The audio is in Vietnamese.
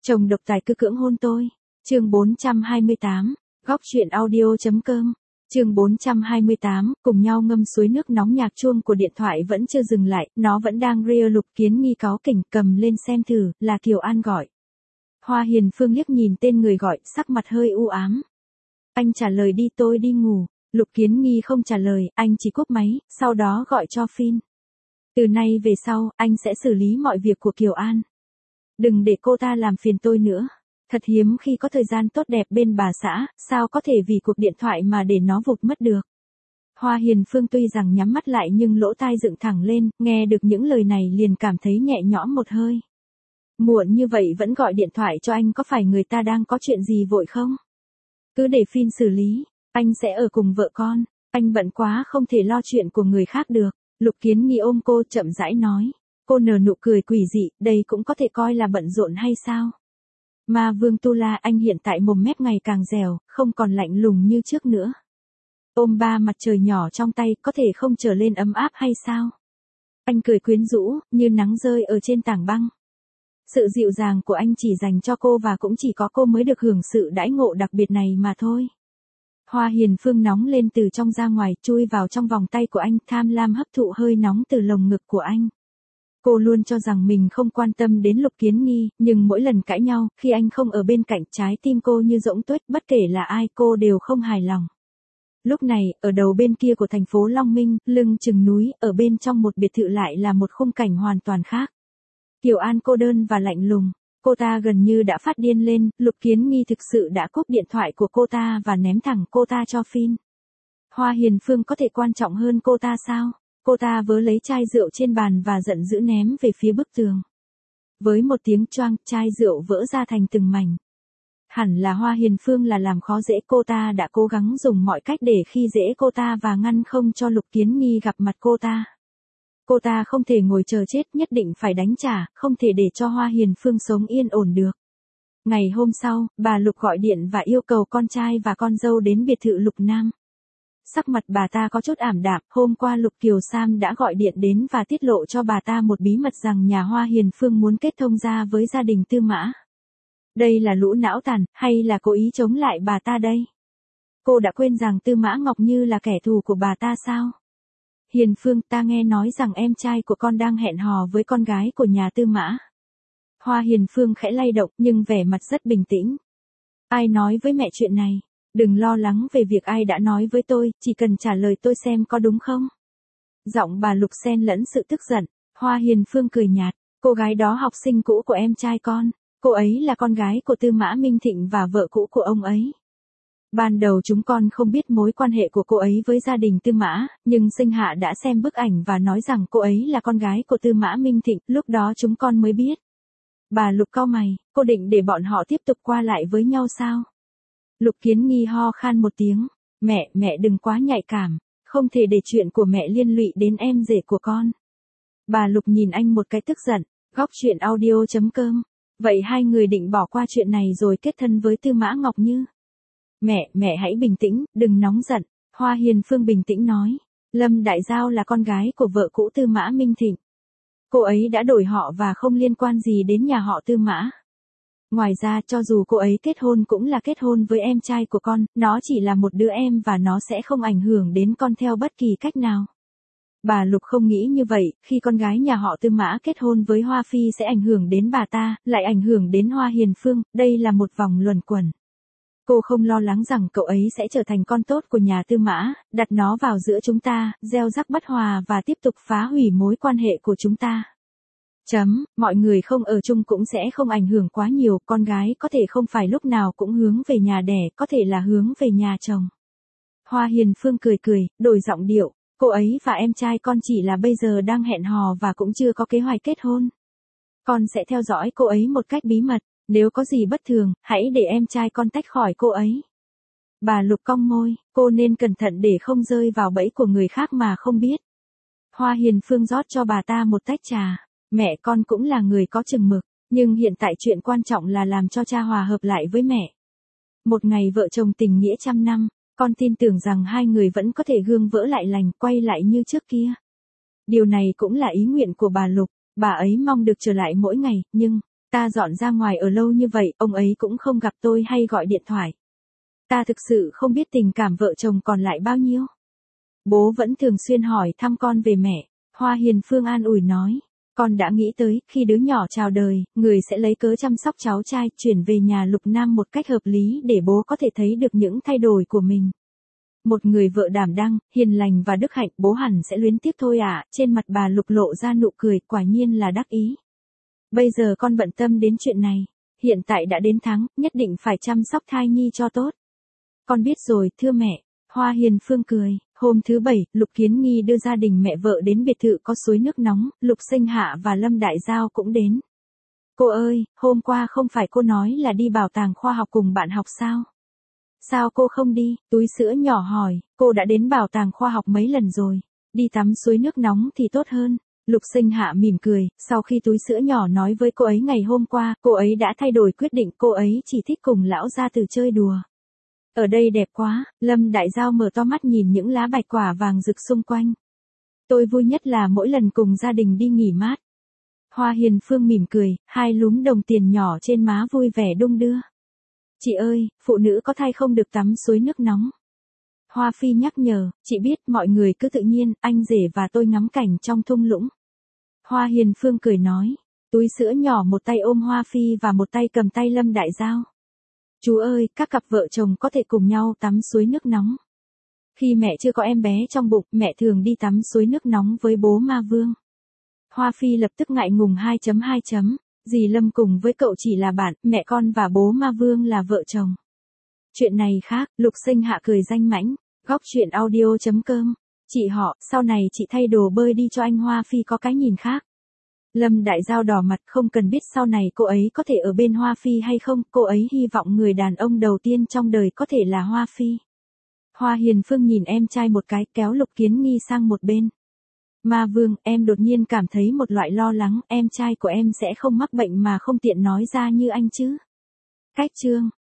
Chồng độc tài cứ cưỡng hôn tôi. Chương 428, góc truyện audio.com. Chương 428, cùng nhau ngâm suối nước nóng, nhạc chuông của điện thoại vẫn chưa dừng lại, nó vẫn đang reo. Lục Kiến Nghi cáu kỉnh cầm lên xem thử, là Kiều An gọi. Hoa Hiền Phương liếc nhìn tên người gọi, sắc mặt hơi u ám. Anh trả lời đi, tôi đi ngủ. Lục Kiến Nghi không trả lời, anh chỉ cúp máy, sau đó gọi cho Phin. Từ nay về sau, anh sẽ xử lý mọi việc của Kiều An. Đừng để cô ta làm phiền tôi nữa. Thật hiếm khi có thời gian tốt đẹp bên bà xã, sao có thể vì cuộc điện thoại mà để nó vụt mất được. Hoa Hiền Phương tuy rằng nhắm mắt lại nhưng lỗ tai dựng thẳng lên, nghe được những lời này liền cảm thấy nhẹ nhõm một hơi. Muộn như vậy vẫn gọi điện thoại cho anh, có phải người ta đang có chuyện gì vội không? Cứ để Phin xử lý, anh sẽ ở cùng vợ con, anh bận quá không thể lo chuyện của người khác được. Lục Kiến Nghi ôm cô chậm rãi nói. Cô nở nụ cười quỷ dị, đây cũng có thể coi là bận rộn hay sao? Ma Vương Tu La, anh hiện tại mồm mép ngày càng dẻo, không còn lạnh lùng như trước nữa. Ôm ba mặt trời nhỏ trong tay, có thể không trở lên ấm áp hay sao? Anh cười quyến rũ, như nắng rơi ở trên tảng băng. Sự dịu dàng của anh chỉ dành cho cô và cũng chỉ có cô mới được hưởng sự đãi ngộ đặc biệt này mà thôi. Hoa Hiền Phương nóng lên từ trong ra ngoài, chui vào trong vòng tay của anh, tham lam hấp thụ hơi nóng từ lồng ngực của anh. Cô luôn cho rằng mình không quan tâm đến Lục Kiến Nghi, nhưng mỗi lần cãi nhau, khi anh không ở bên cạnh, trái tim cô như rỗng tuếch, bất kể là ai cô đều không hài lòng. Lúc này, ở đầu bên kia của thành phố Long Minh, lưng chừng núi, ở bên trong một biệt thự lại là một khung cảnh hoàn toàn khác. Kiều An cô đơn và lạnh lùng, cô ta gần như đã phát điên lên. Lục Kiến Nghi thực sự đã cúp điện thoại của cô ta và ném thẳng cô ta cho Phin. Hoa Hiền Phương có thể quan trọng hơn cô ta sao? Cô ta vớ lấy chai rượu trên bàn và giận dữ ném về phía bức tường. Với một tiếng choang, chai rượu vỡ ra thành từng mảnh. Hẳn là Hoa Hiền Phương là làm khó dễ cô ta, đã cố gắng dùng mọi cách để khi dễ cô ta và ngăn không cho Lục Kiến Nghi gặp mặt cô ta. Cô ta không thể ngồi chờ chết, nhất định phải đánh trả, không thể để cho Hoa Hiền Phương sống yên ổn được. Ngày hôm sau, bà Lục gọi điện và yêu cầu con trai và con dâu đến biệt thự Lục Nam. Sắc mặt bà ta có chút ảm đạm, hôm qua Lục Kiều Sam đã gọi điện đến và tiết lộ cho bà ta một bí mật rằng nhà Hoa Hiền Phương muốn kết thông gia với gia đình Tư Mã. Đây là lũ não tàn, hay là cố ý chống lại bà ta đây? Cô đã quên rằng Tư Mã Ngọc Như là kẻ thù của bà ta sao? Hiền Phương, ta nghe nói rằng em trai của con đang hẹn hò với con gái của nhà Tư Mã. Hoa Hiền Phương khẽ lay động nhưng vẻ mặt rất bình tĩnh. Ai nói với mẹ chuyện này? Đừng lo lắng về việc ai đã nói với tôi, chỉ cần trả lời tôi xem có đúng không. Giọng bà Lục xen lẫn sự tức giận. Hoa Hiền Phương cười nhạt. Cô gái đó học sinh cũ của em trai con. Cô ấy là con gái của Tư Mã Minh Thịnh và vợ cũ của ông ấy. Ban đầu chúng con không biết mối quan hệ của cô ấy với gia đình Tư Mã, nhưng Sinh Hạ đã xem bức ảnh và nói rằng cô ấy là con gái của Tư Mã Minh Thịnh, lúc đó chúng con mới biết. Bà Lục cau mày, cô định để bọn họ tiếp tục qua lại với nhau sao? Lục Kiến Nghi ho khan một tiếng. Mẹ đừng quá nhạy cảm, không thể để chuyện của mẹ liên lụy đến em rể của con. Bà Lục nhìn anh một cái tức giận. Góc truyện audio.com. Vậy hai người định bỏ qua chuyện này rồi kết thân với Tư Mã Ngọc Như? Mẹ hãy bình tĩnh, đừng nóng giận. Hoa Hiền Phương bình tĩnh nói. Lâm Đại Giao là con gái của vợ cũ Tư Mã Minh Thịnh. Cô ấy đã đổi họ và không liên quan gì đến nhà họ Tư Mã. Ngoài ra, cho dù cô ấy kết hôn cũng là kết hôn với em trai của con, nó chỉ là một đứa em và nó sẽ không ảnh hưởng đến con theo bất kỳ cách nào. Bà Lục không nghĩ như vậy, khi con gái nhà họ Tư Mã kết hôn với Hoa Phi sẽ ảnh hưởng đến bà ta, lại ảnh hưởng đến Hoa Hiền Phương, đây là một vòng luẩn quẩn. Cô không lo lắng rằng cậu ấy sẽ trở thành con tốt của nhà Tư Mã, đặt nó vào giữa chúng ta, gieo rắc bất hòa và tiếp tục phá hủy mối quan hệ của chúng ta. Mọi người không ở chung cũng sẽ không ảnh hưởng quá nhiều, con gái có thể không phải lúc nào cũng hướng về nhà đẻ, có thể là hướng về nhà chồng. Hoa Hiền Phương cười, đổi giọng điệu, cô ấy và em trai con chỉ là bây giờ đang hẹn hò và cũng chưa có kế hoạch kết hôn. Con sẽ theo dõi cô ấy một cách bí mật, nếu có gì bất thường, hãy để em trai con tách khỏi cô ấy. Bà Lục cong môi, cô nên cẩn thận để không rơi vào bẫy của người khác mà không biết. Hoa Hiền Phương rót cho bà ta một tách trà. Mẹ con cũng là người có chừng mực, nhưng hiện tại chuyện quan trọng là làm cho cha hòa hợp lại với mẹ. Một ngày vợ chồng tình nghĩa trăm năm, con tin tưởng rằng hai người vẫn có thể gương vỡ lại lành, quay lại như trước kia. Điều này cũng là ý nguyện của bà Lục, bà ấy mong được trở lại mỗi ngày, nhưng Ta dọn ra ngoài ở lâu như vậy, ông ấy cũng không gặp tôi hay gọi điện thoại. Ta thực sự không biết tình cảm vợ chồng còn lại bao nhiêu. Bố vẫn thường xuyên hỏi thăm con về mẹ. Hoa Hiền Phương an ủi nói. Con đã nghĩ tới, khi đứa nhỏ chào đời, người sẽ lấy cớ chăm sóc cháu trai, chuyển về nhà Lục Nam một cách hợp lý để bố có thể thấy được những thay đổi của mình. Một người vợ đảm đang, hiền lành và đức hạnh, bố hẳn sẽ luyến tiếc thôi ạ. Trên mặt bà Lục lộ ra nụ cười, quả nhiên là đắc ý. Bây giờ con bận tâm đến chuyện này. Hiện tại đã đến tháng, nhất định phải chăm sóc thai nhi cho tốt. Con biết rồi, thưa mẹ. Hoa Hiền Phương cười. Hôm thứ Bảy, Lục Kiến Nghi đưa gia đình mẹ vợ đến biệt thự có suối nước nóng, Lục Sinh Hạ và Lâm Đại Giao cũng đến. Cô ơi, hôm qua không phải cô nói là đi bảo tàng khoa học cùng bạn học sao? Sao cô không đi? Túi sữa nhỏ hỏi, cô đã đến bảo tàng khoa học mấy lần rồi. Đi tắm suối nước nóng thì tốt hơn. Lục Sinh Hạ mỉm cười, sau khi túi sữa nhỏ nói với cô ấy ngày hôm qua, cô ấy đã thay đổi quyết định, cô ấy chỉ thích cùng lão gia tử chơi đùa. Ở đây đẹp quá, Lâm Đại Giao mở to mắt nhìn những lá bạch quả vàng rực xung quanh. Tôi vui nhất là mỗi lần cùng gia đình đi nghỉ mát. Hoa Hiền Phương mỉm cười, hai lúm đồng tiền nhỏ trên má vui vẻ đung đưa. Chị ơi, phụ nữ có thai không được tắm suối nước nóng. Hoa Phi nhắc nhở, chị biết mọi người cứ tự nhiên, anh rể và tôi ngắm cảnh trong thung lũng. Hoa Hiền Phương cười nói, túi sữa nhỏ một tay ôm Hoa Phi và một tay cầm tay Lâm Đại Giao. Chú ơi, các cặp vợ chồng có thể cùng nhau tắm suối nước nóng. Khi mẹ chưa có em bé trong bụng, mẹ thường đi tắm suối nước nóng với bố Ma Vương. Hoa Phi lập tức ngại ngùng 2.2. Dì Lâm cùng với cậu chỉ là bạn, mẹ con và bố Ma Vương là vợ chồng. Chuyện này khác, Lục Sinh Hạ cười danh mãnh. Góc truyện audio.com. Chị họ, sau này chị thay đồ bơi đi cho anh Hoa Phi có cái nhìn khác. Lâm Đại Giao đỏ mặt, không cần biết sau này cô ấy có thể ở bên Hoa Phi hay không, cô ấy hy vọng người đàn ông đầu tiên trong đời có thể là Hoa Phi. Hoa Hiền Phương nhìn em trai một cái, kéo Lục Kiến Nghi sang một bên. Ma Vương, em đột nhiên cảm thấy một loại lo lắng, em trai của em sẽ không mắc bệnh mà không tiện nói ra như anh chứ. Cách chương.